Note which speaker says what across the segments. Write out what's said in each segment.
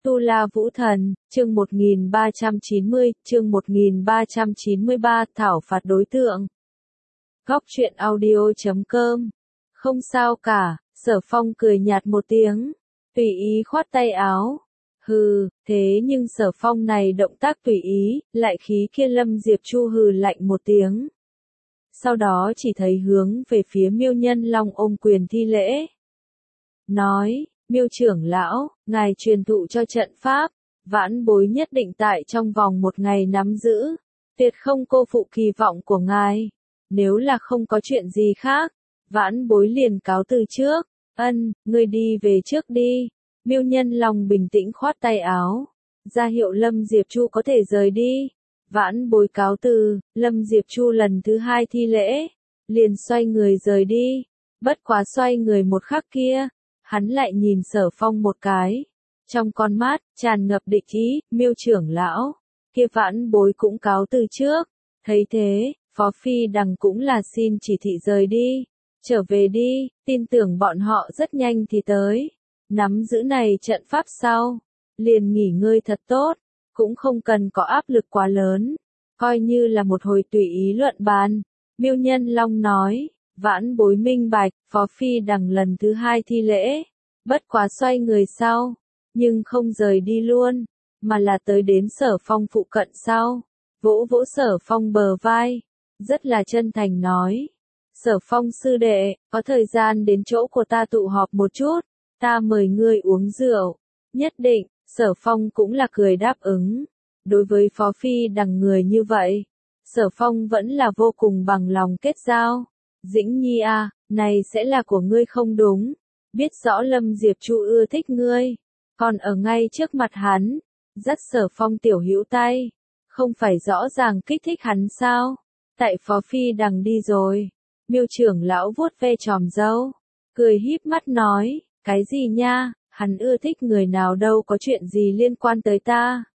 Speaker 1: Tu La Vũ Thần, chương 1390, chương 1393, thảo phạt đối tượng. Góc truyện audio.com. Không sao cả, Sở Phong cười nhạt một tiếng, tùy ý khoát tay áo. Hừ, thế nhưng Sở Phong này động tác tùy ý, lại khí kia Lâm Diệp Chu hừ lạnh một tiếng. Sau đó chỉ thấy hướng về phía Miêu Nhân Long ôm quyền thi lễ. Nói, Miêu trưởng lão, ngài truyền thụ cho trận pháp, vãn bối nhất định tại trong vòng một ngày nắm giữ, tuyệt không cô phụ kỳ vọng của ngài. Nếu là không có chuyện gì khác, vãn bối liền cáo từ trước. Ân, ngươi đi về trước đi. Miêu Nhân Long bình tĩnh khoát tay áo, ra hiệu Lâm Diệp Chu có thể rời đi. Vãn bối cáo từ. Lâm Diệp Chu lần thứ hai thi lễ, liền xoay người rời đi. Bất quá xoay người một khắc kia, hắn lại nhìn Sở Phong một cái, trong con mắt tràn ngập địch ý. Miêu trưởng lão, kia vãn bối cũng cáo từ trước. Thấy thế, Phó Phi Đằng cũng là xin chỉ thị rời đi, trở về đi, tin tưởng bọn họ rất nhanh thì tới. Nắm giữ này trận pháp sau, liền nghỉ ngơi thật tốt, cũng không cần có áp lực quá lớn, coi như là một hồi tùy ý luận bàn. Miêu Nhân Long nói, vãn bối minh bạch. Phó Phi Đằng lần thứ hai thi lễ, bất quá xoay người sau, nhưng không rời đi luôn, mà là tới đến Sở Phong phụ cận sau, vỗ vỗ Sở Phong bờ vai, rất là chân thành nói, Sở Phong sư đệ, có thời gian đến chỗ của ta tụ họp một chút, ta mời ngươi uống rượu. Nhất định. Sở Phong cũng là cười đáp ứng. Đối với Phó Phi Đằng người như vậy, Sở Phong vẫn là vô cùng bằng lòng kết giao. Dĩnh Nhi à, này sẽ là của ngươi không đúng, biết rõ Lâm Diệp Chu ưa thích ngươi, còn ở ngay trước mặt hắn, dắt Sở Phong tiểu hữu tay, không phải rõ ràng kích thích hắn sao? Tại Phó Phi Đằng đi rồi, Miêu trưởng lão vuốt ve chòm râu, cười híp mắt nói, cái gì nha, hắn ưa thích người nào đâu có chuyện gì liên quan tới ta.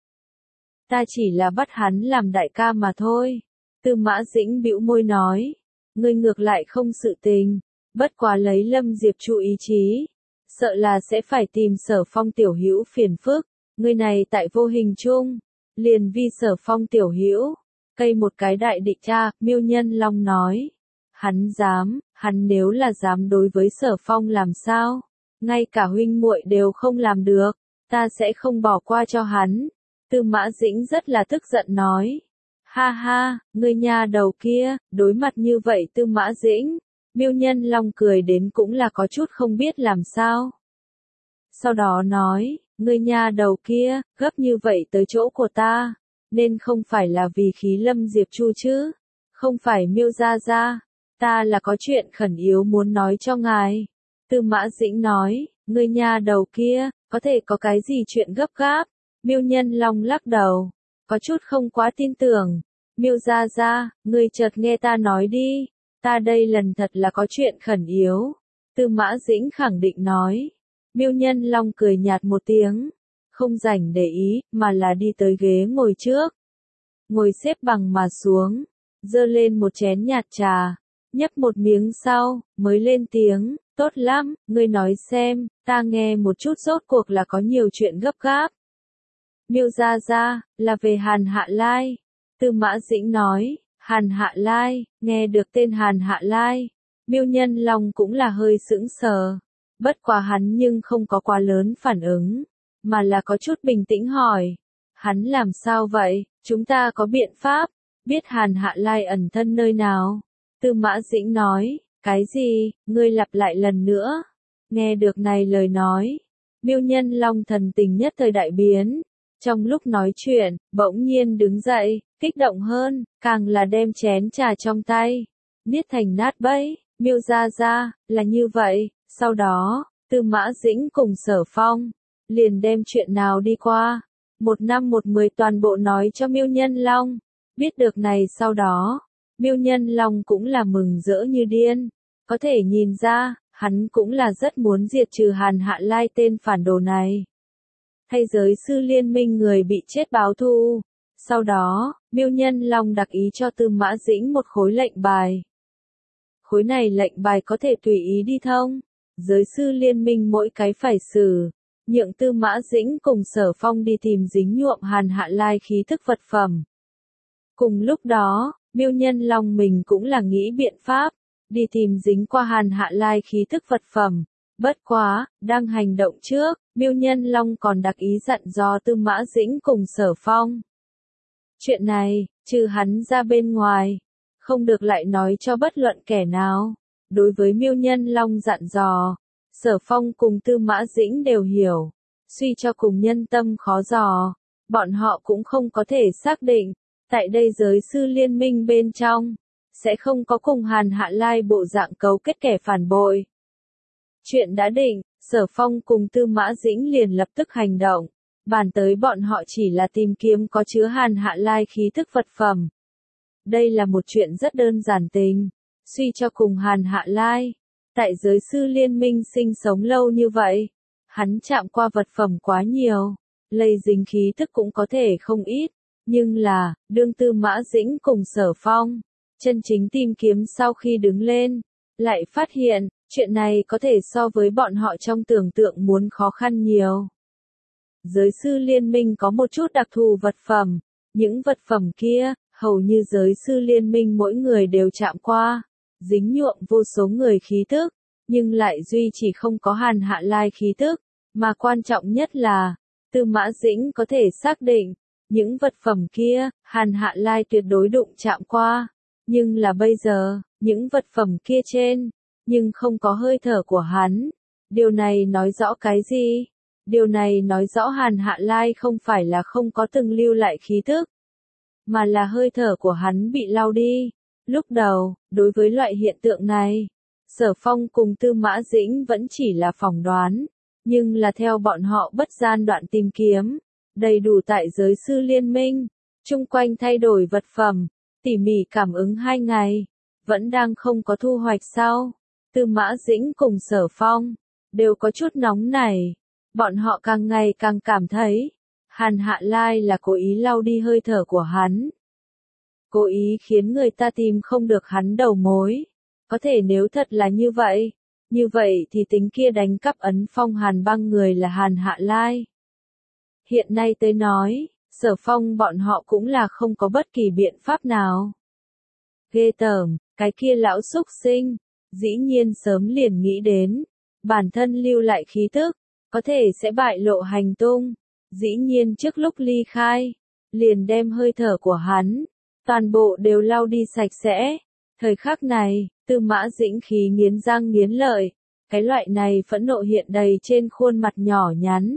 Speaker 1: Ta chỉ là bắt hắn làm đại ca mà thôi. Tư Mã Dĩnh bĩu môi nói, ngươi ngược lại không sự tình, bất quá lấy Lâm Diệp Chu ý chí, sợ là sẽ phải tìm Sở Phong tiểu hữu phiền phức, ngươi này tại vô hình chung, liền vì Sở Phong tiểu hữu, cây một cái đại địch cha. Miêu Nhân Long nói, hắn nếu là dám đối với Sở Phong làm sao, ngay cả huynh muội đều không làm được, ta sẽ không bỏ qua cho hắn. Tư Mã Dĩnh rất là tức giận nói, ha ha, ngươi nha đầu kia, đối mặt như vậy Tư Mã Dĩnh, Miêu Nhân Long cười đến cũng là có chút không biết làm sao. Sau đó nói, ngươi nha đầu kia, gấp như vậy tới chỗ của ta, nên không phải là vì khí Lâm Diệp Chu chứ, không phải Miêu gia gia, ta là có chuyện khẩn yếu muốn nói cho ngài. Tư Mã Dĩnh nói, ngươi nha đầu kia, có thể có cái gì chuyện gấp gáp? Miêu Nhân Long lắc đầu, có chút không quá tin tưởng. Miêu gia gia, ngươi chợt nghe ta nói đi, ta đây lần thật là có chuyện khẩn yếu. Tư Mã Dĩnh khẳng định nói. Miêu Nhân Long cười nhạt một tiếng, không rảnh để ý, mà là đi tới ghế ngồi trước. Ngồi xếp bằng mà xuống, giơ lên một chén nhạt trà, nhấp một miếng sau, mới lên tiếng, tốt lắm, ngươi nói xem, ta nghe một chút rốt cuộc là có nhiều chuyện gấp gáp. Miêu gia gia, là về Hàn Hạ Lai. Tư Mã Dĩnh nói, Hàn Hạ Lai, nghe được tên Hàn Hạ Lai, Miêu Nhân Long cũng là hơi sững sờ. Bất quá hắn nhưng không có quá lớn phản ứng, mà là có chút bình tĩnh hỏi, hắn làm sao vậy, chúng ta có biện pháp, biết Hàn Hạ Lai ẩn thân nơi nào. Tư Mã Dĩnh nói, cái gì, ngươi lặp lại lần nữa. Nghe được này lời nói, Miêu Nhân Long thần tình nhất thời đại biến. Trong lúc nói chuyện, bỗng nhiên đứng dậy, kích động hơn, càng là đem chén trà trong tay, niết thành nát bấy. Miêu gia gia, là như vậy. Sau đó, Tư Mã Dĩnh cùng Sở Phong, liền đem chuyện nào đi qua, 1 năm 1 10 toàn bộ nói cho Miêu Nhân Long. Biết được này sau đó, Miêu Nhân Long cũng là mừng rỡ như điên, có thể nhìn ra, hắn cũng là rất muốn diệt trừ Hàn Hạ Lai tên phản đồ này. Thay giới sư liên minh người bị chết báo thù. Sau đó, Miêu Nhân Long đặc ý cho Tư Mã Dĩnh một khối lệnh bài. Khối này lệnh bài có thể tùy ý đi thông, giới sư liên minh mỗi cái phải xử, nhượng Tư Mã Dĩnh cùng Sở Phong đi tìm dính nhuộm Hàn Hạ Lai khí thức vật phẩm. Cùng lúc đó, Miêu Nhân Long mình cũng là nghĩ biện pháp, đi tìm dính qua Hàn Hạ Lai khí thức vật phẩm. Bất quá, đang hành động trước, Miêu Nhân Long còn đặc ý dặn dò Tư Mã Dĩnh cùng Sở Phong. Chuyện này, trừ hắn ra bên ngoài, không được lại nói cho bất luận kẻ nào. Đối với Miêu Nhân Long dặn dò, Sở Phong cùng Tư Mã Dĩnh đều hiểu, suy cho cùng nhân tâm khó dò, bọn họ cũng không có thể xác định, tại đây giới sư liên minh bên trong, sẽ không có cùng Hàn Hạ Lai bộ dạng cấu kết kẻ phản bội. Chuyện đã định, Sở Phong cùng Tư Mã Dĩnh liền lập tức hành động, bàn tới bọn họ chỉ là tìm kiếm có chứa Hàn Hạ Lai khí thức vật phẩm. Đây là một chuyện rất đơn giản tình, suy cho cùng Hàn Hạ Lai, tại giới sư liên minh sinh sống lâu như vậy, hắn chạm qua vật phẩm quá nhiều, lây dính khí thức cũng có thể không ít, nhưng là, đương Tư Mã Dĩnh cùng Sở Phong, chân chính tìm kiếm sau khi đứng lên, lại phát hiện, chuyện này có thể so với bọn họ trong tưởng tượng muốn khó khăn nhiều. Giới sư liên minh có một chút đặc thù vật phẩm, những vật phẩm kia, hầu như giới sư liên minh mỗi người đều chạm qua, dính nhuộm vô số người khí thức, nhưng lại duy chỉ không có Hàn Hạ Lai khí thức, mà quan trọng nhất là, Tư Mã Dĩnh có thể xác định, những vật phẩm kia, Hàn Hạ Lai tuyệt đối đụng chạm qua, nhưng là bây giờ, những vật phẩm kia trên, nhưng không có hơi thở của hắn. Điều này nói rõ cái gì? Điều này nói rõ Hàn Hạ Lai không phải là không có từng lưu lại khí thức, mà là hơi thở của hắn bị lau đi. Lúc đầu, đối với loại hiện tượng này, Sở Phong cùng Tư Mã Dĩnh vẫn chỉ là phỏng đoán, nhưng là theo bọn họ bất gian đoạn tìm kiếm, đầy đủ tại giới sư liên minh, chung quanh thay đổi vật phẩm, tỉ mỉ cảm ứng 2 ngày, vẫn đang không có thu hoạch sau. Tư Mã Dĩnh cùng Sở Phong, đều có chút nóng nảy, bọn họ càng ngày càng cảm thấy, Hàn Hạ Lai là cố ý lau đi hơi thở của hắn. Cố ý khiến người ta tìm không được hắn đầu mối. Có thể nếu thật là như vậy thì tính kia đánh cắp ấn phong Hàn băng người là Hàn Hạ Lai. Hiện nay tới nói, Sở Phong bọn họ cũng là không có bất kỳ biện pháp nào. Ghê tởm, cái kia lão xúc sinh, dĩ nhiên sớm liền nghĩ đến, bản thân lưu lại khí thức, có thể sẽ bại lộ hành tung, dĩ nhiên trước lúc ly khai, liền đem hơi thở của hắn, toàn bộ đều lau đi sạch sẽ. Thời khắc này, Tư Mã Dĩnh khí nghiến răng nghiến lợi, cái loại này phẫn nộ hiện đầy trên khuôn mặt nhỏ nhắn.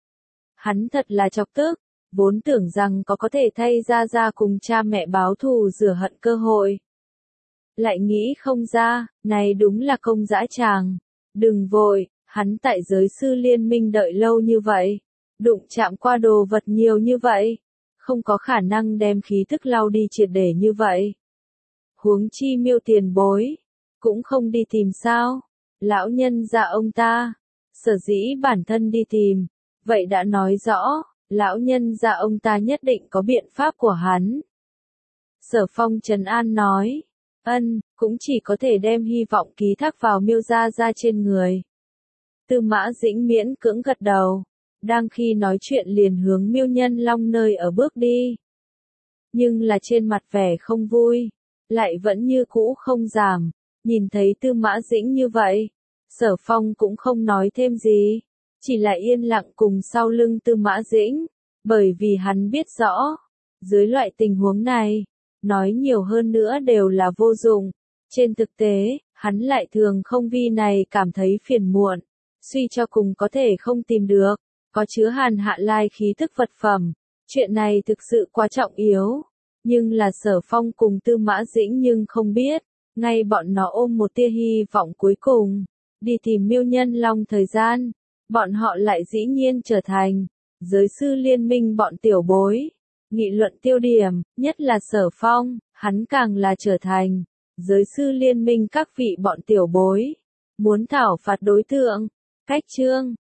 Speaker 1: Hắn thật là chọc tức, vốn tưởng rằng có thể thay ra cùng cha mẹ báo thù rửa hận cơ hội. Lại nghĩ không ra, này đúng là công dã tràng. Đừng vội, hắn tại giới sư liên minh đợi lâu như vậy, đụng chạm qua đồ vật nhiều như vậy, không có khả năng đem khí thức lau đi triệt để như vậy. Huống chi Miêu tiền bối, cũng không đi tìm sao, lão nhân gia ông ta, sở dĩ bản thân đi tìm, vậy đã nói rõ, lão nhân gia ông ta nhất định có biện pháp của hắn. Sở Phong trấn an nói, cũng chỉ có thể đem hy vọng ký thác vào Miêu gia gia trên người. Tư Mã Dĩnh miễn cưỡng gật đầu, đang khi nói chuyện liền hướng Miêu Nhân Long nơi ở bước đi. Nhưng là trên mặt vẻ không vui, lại vẫn như cũ không giảm, nhìn thấy Tư Mã Dĩnh như vậy, Sở Phong cũng không nói thêm gì, chỉ là yên lặng cùng sau lưng Tư Mã Dĩnh, bởi vì hắn biết rõ, dưới loại tình huống này, nói nhiều hơn nữa đều là vô dụng. Trên thực tế, hắn lại thường không vì này cảm thấy phiền muộn, suy cho cùng có thể không tìm được, có chứa Hàn Hạ Lai khí thức vật phẩm. Chuyện này thực sự quá trọng yếu, nhưng là Sở Phong cùng Tư Mã Dĩnh nhưng không biết, ngay bọn nó ôm một tia hy vọng cuối cùng, đi tìm Miêu Nhân Long thời gian, bọn họ lại dĩ nhiên trở thành giới sư liên minh bọn tiểu bối. Nghị luận tiêu điểm, nhất là Sở Phong, hắn càng là trở thành giới sư liên minh các vị bọn tiểu bối, muốn thảo phạt đối tượng. Cách chương